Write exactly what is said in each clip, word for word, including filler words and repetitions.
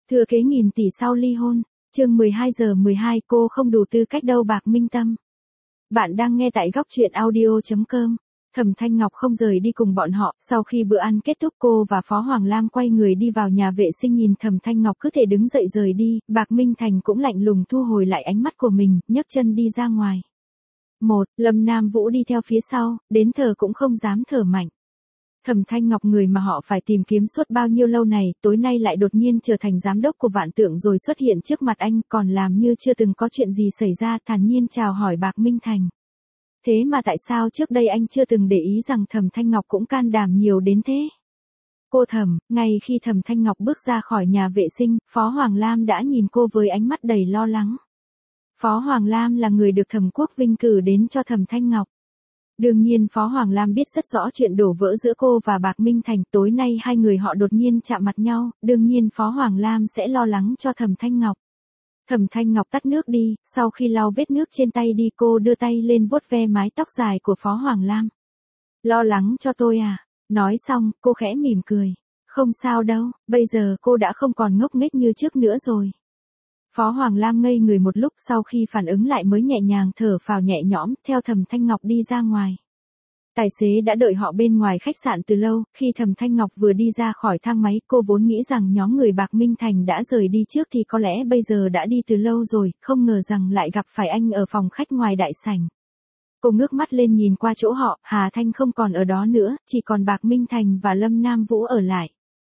Thừa kế nghìn tỷ sau ly hôn, chương mười hai giờ mười hai cô không đủ tư cách đâu Bạc Minh Tâm. Bạn đang nghe tại góc truyện audio chấm com. Thẩm Thanh Ngọc không rời đi cùng bọn họ, sau khi bữa ăn kết thúc cô và Phó Hoàng Lam quay người đi vào nhà vệ sinh nhìn Thẩm Thanh Ngọc cứ thể đứng dậy rời đi, Bạc Minh Thành cũng lạnh lùng thu hồi lại ánh mắt của mình, nhấc chân đi ra ngoài. Một, Lâm Nam Vũ đi theo phía sau, đến thở cũng không dám thở mạnh. Thẩm Thanh Ngọc người mà họ phải tìm kiếm suốt bao nhiêu lâu này, tối nay lại đột nhiên trở thành giám đốc của Vạn Tượng rồi xuất hiện trước mặt anh, còn làm như chưa từng có chuyện gì xảy ra, thản nhiên chào hỏi Bạc Minh Thành. Thế mà tại sao trước đây anh chưa từng để ý rằng Thẩm Thanh Ngọc cũng can đảm nhiều đến thế? Cô Thẩm, ngay khi Thẩm Thanh Ngọc bước ra khỏi nhà vệ sinh, Phó Hoàng Lam đã nhìn cô với ánh mắt đầy lo lắng. Phó Hoàng Lam là người được Thẩm Quốc Vinh cử đến cho Thẩm Thanh Ngọc. Đương nhiên Phó Hoàng Lam biết rất rõ chuyện đổ vỡ giữa cô và Bạc Minh Thành, tối nay hai người họ đột nhiên chạm mặt nhau, đương nhiên Phó Hoàng Lam sẽ lo lắng cho Thẩm Thanh Ngọc. Thẩm Thanh Ngọc tắt nước đi, sau khi lau vết nước trên tay đi cô đưa tay lên vuốt ve mái tóc dài của Phó Hoàng Lam. Lo lắng cho tôi à? Nói xong, cô khẽ mỉm cười. Không sao đâu, bây giờ cô đã không còn ngốc nghếch như trước nữa rồi. Phó Hoàng Lam ngây người một lúc sau khi phản ứng lại mới nhẹ nhàng thở phào nhẹ nhõm, theo Thẩm Thanh Ngọc đi ra ngoài. Tài xế đã đợi họ bên ngoài khách sạn từ lâu, khi Thẩm Thanh Ngọc vừa đi ra khỏi thang máy, cô vốn nghĩ rằng nhóm người Bạc Minh Thành đã rời đi trước thì có lẽ bây giờ đã đi từ lâu rồi, không ngờ rằng lại gặp phải anh ở phòng khách ngoài đại sảnh. Cô ngước mắt lên nhìn qua chỗ họ, Hà Thanh không còn ở đó nữa, chỉ còn Bạc Minh Thành và Lâm Nam Vũ ở lại.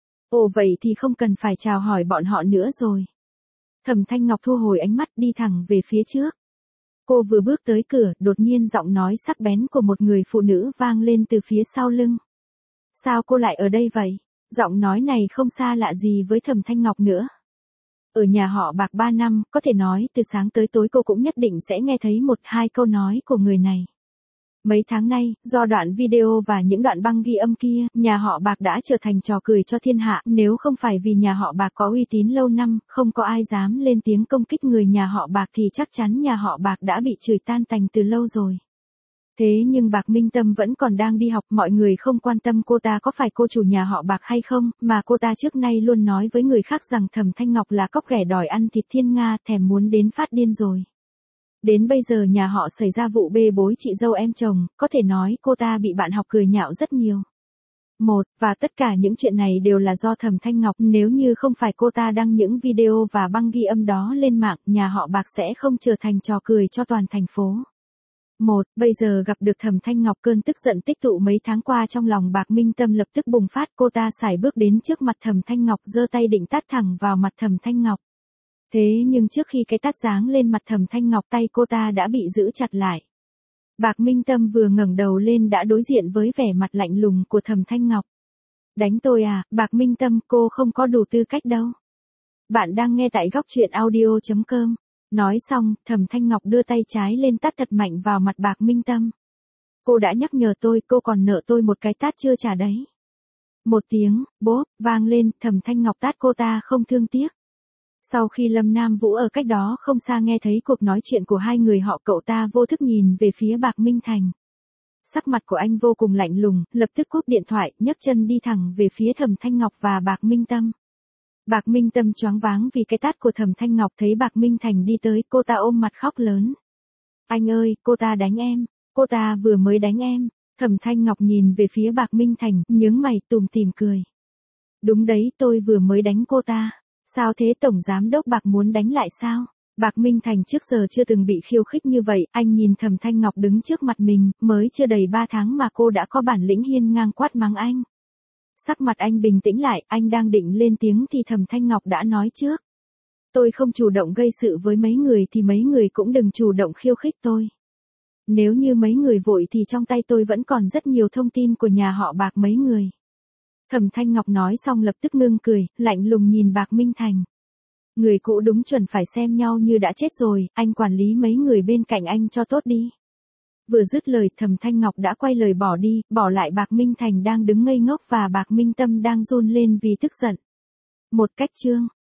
Ồ vậy thì không cần phải chào hỏi bọn họ nữa rồi. Thẩm Thanh Ngọc thu hồi ánh mắt đi thẳng về phía trước. Cô vừa bước tới cửa, đột nhiên giọng nói sắc bén của một người phụ nữ vang lên từ phía sau lưng. Sao cô lại ở đây vậy? Giọng nói này không xa lạ gì với Thẩm Thanh Ngọc nữa. Ở nhà họ Bạc ba năm, có thể nói từ sáng tới tối cô cũng nhất định sẽ nghe thấy một hai câu nói của người này. Mấy tháng nay, do đoạn video và những đoạn băng ghi âm kia, nhà họ Bạc đã trở thành trò cười cho thiên hạ, nếu không phải vì nhà họ Bạc có uy tín lâu năm, không có ai dám lên tiếng công kích người nhà họ Bạc thì chắc chắn nhà họ Bạc đã bị chửi tan tành từ lâu rồi. Thế nhưng Bạc Minh Tâm vẫn còn đang đi học, mọi người không quan tâm cô ta có phải cô chủ nhà họ Bạc hay không, mà cô ta trước nay luôn nói với người khác rằng Thẩm Thanh Ngọc là cóc ghẻ đòi ăn thịt thiên nga, thèm muốn đến phát điên rồi. Đến bây giờ nhà họ xảy ra vụ bê bối chị dâu em chồng, có thể nói cô ta bị bạn học cười nhạo rất nhiều. Một, và tất cả những chuyện này đều là do Thẩm Thanh Ngọc, nếu như không phải cô ta đăng những video và băng ghi âm đó lên mạng, nhà họ Bạc sẽ không trở thành trò cười cho toàn thành phố. Một, bây giờ gặp được Thẩm Thanh Ngọc, cơn tức giận tích tụ mấy tháng qua trong lòng Bạc Minh Tâm lập tức bùng phát, cô ta sải bước đến trước mặt Thẩm Thanh Ngọc, giơ tay định tát thẳng vào mặt Thẩm Thanh Ngọc. Thế nhưng trước khi cái tát giáng lên mặt Thẩm Thanh Ngọc, tay cô ta đã bị giữ chặt lại. Bạc Minh Tâm vừa ngẩng đầu lên đã đối diện với vẻ mặt lạnh lùng của Thẩm Thanh Ngọc. Đánh tôi à? Bạc Minh Tâm, cô không có đủ tư cách đâu. Bạn đang nghe tại góc truyện audio chấm com. Nói xong, Thẩm Thanh Ngọc đưa tay trái lên tát thật mạnh vào mặt Bạc Minh Tâm. Cô đã nhắc nhở tôi, cô còn nợ tôi một cái tát chưa trả đấy. Một tiếng, bốp, vang lên, Thẩm Thanh Ngọc tát cô ta không thương tiếc. Sau khi Lâm Nam Vũ ở cách đó không xa nghe thấy cuộc nói chuyện của hai người họ, cậu ta vô thức nhìn về phía Bạc Minh Thành. Sắc mặt của anh vô cùng lạnh lùng, lập tức cúp điện thoại, nhấc chân đi thẳng về phía Thẩm Thanh Ngọc và Bạc Minh Tâm. Bạc Minh Tâm choáng váng vì cái tát của Thẩm Thanh Ngọc, thấy Bạc Minh Thành đi tới, cô ta ôm mặt khóc lớn. Anh ơi, cô ta đánh em, cô ta vừa mới đánh em. Thẩm Thanh Ngọc nhìn về phía Bạc Minh Thành, nhướng mày tủm tỉm cười. Đúng đấy, tôi vừa mới đánh cô ta. Sao thế, tổng giám đốc Bạc muốn đánh lại sao? Bạc Minh Thành trước giờ chưa từng bị khiêu khích như vậy, anh nhìn Thẩm Thanh Ngọc đứng trước mặt mình, mới chưa đầy ba tháng mà cô đã có bản lĩnh hiên ngang quát mắng anh. Sắc mặt anh bình tĩnh lại, anh đang định lên tiếng thì Thẩm Thanh Ngọc đã nói trước. Tôi không chủ động gây sự với mấy người thì mấy người cũng đừng chủ động khiêu khích tôi. Nếu như mấy người vội thì trong tay tôi vẫn còn rất nhiều thông tin của nhà họ Bạc mấy người. Thẩm Thanh Ngọc nói xong lập tức ngưng cười, lạnh lùng nhìn Bạc Minh Thành. Người cũ đúng chuẩn phải xem nhau như đã chết rồi, anh quản lý mấy người bên cạnh anh cho tốt đi. Vừa dứt lời, Thẩm Thanh Ngọc đã quay lời bỏ đi, bỏ lại Bạc Minh Thành đang đứng ngây ngốc và Bạc Minh Tâm đang run lên vì tức giận. Một cách chương.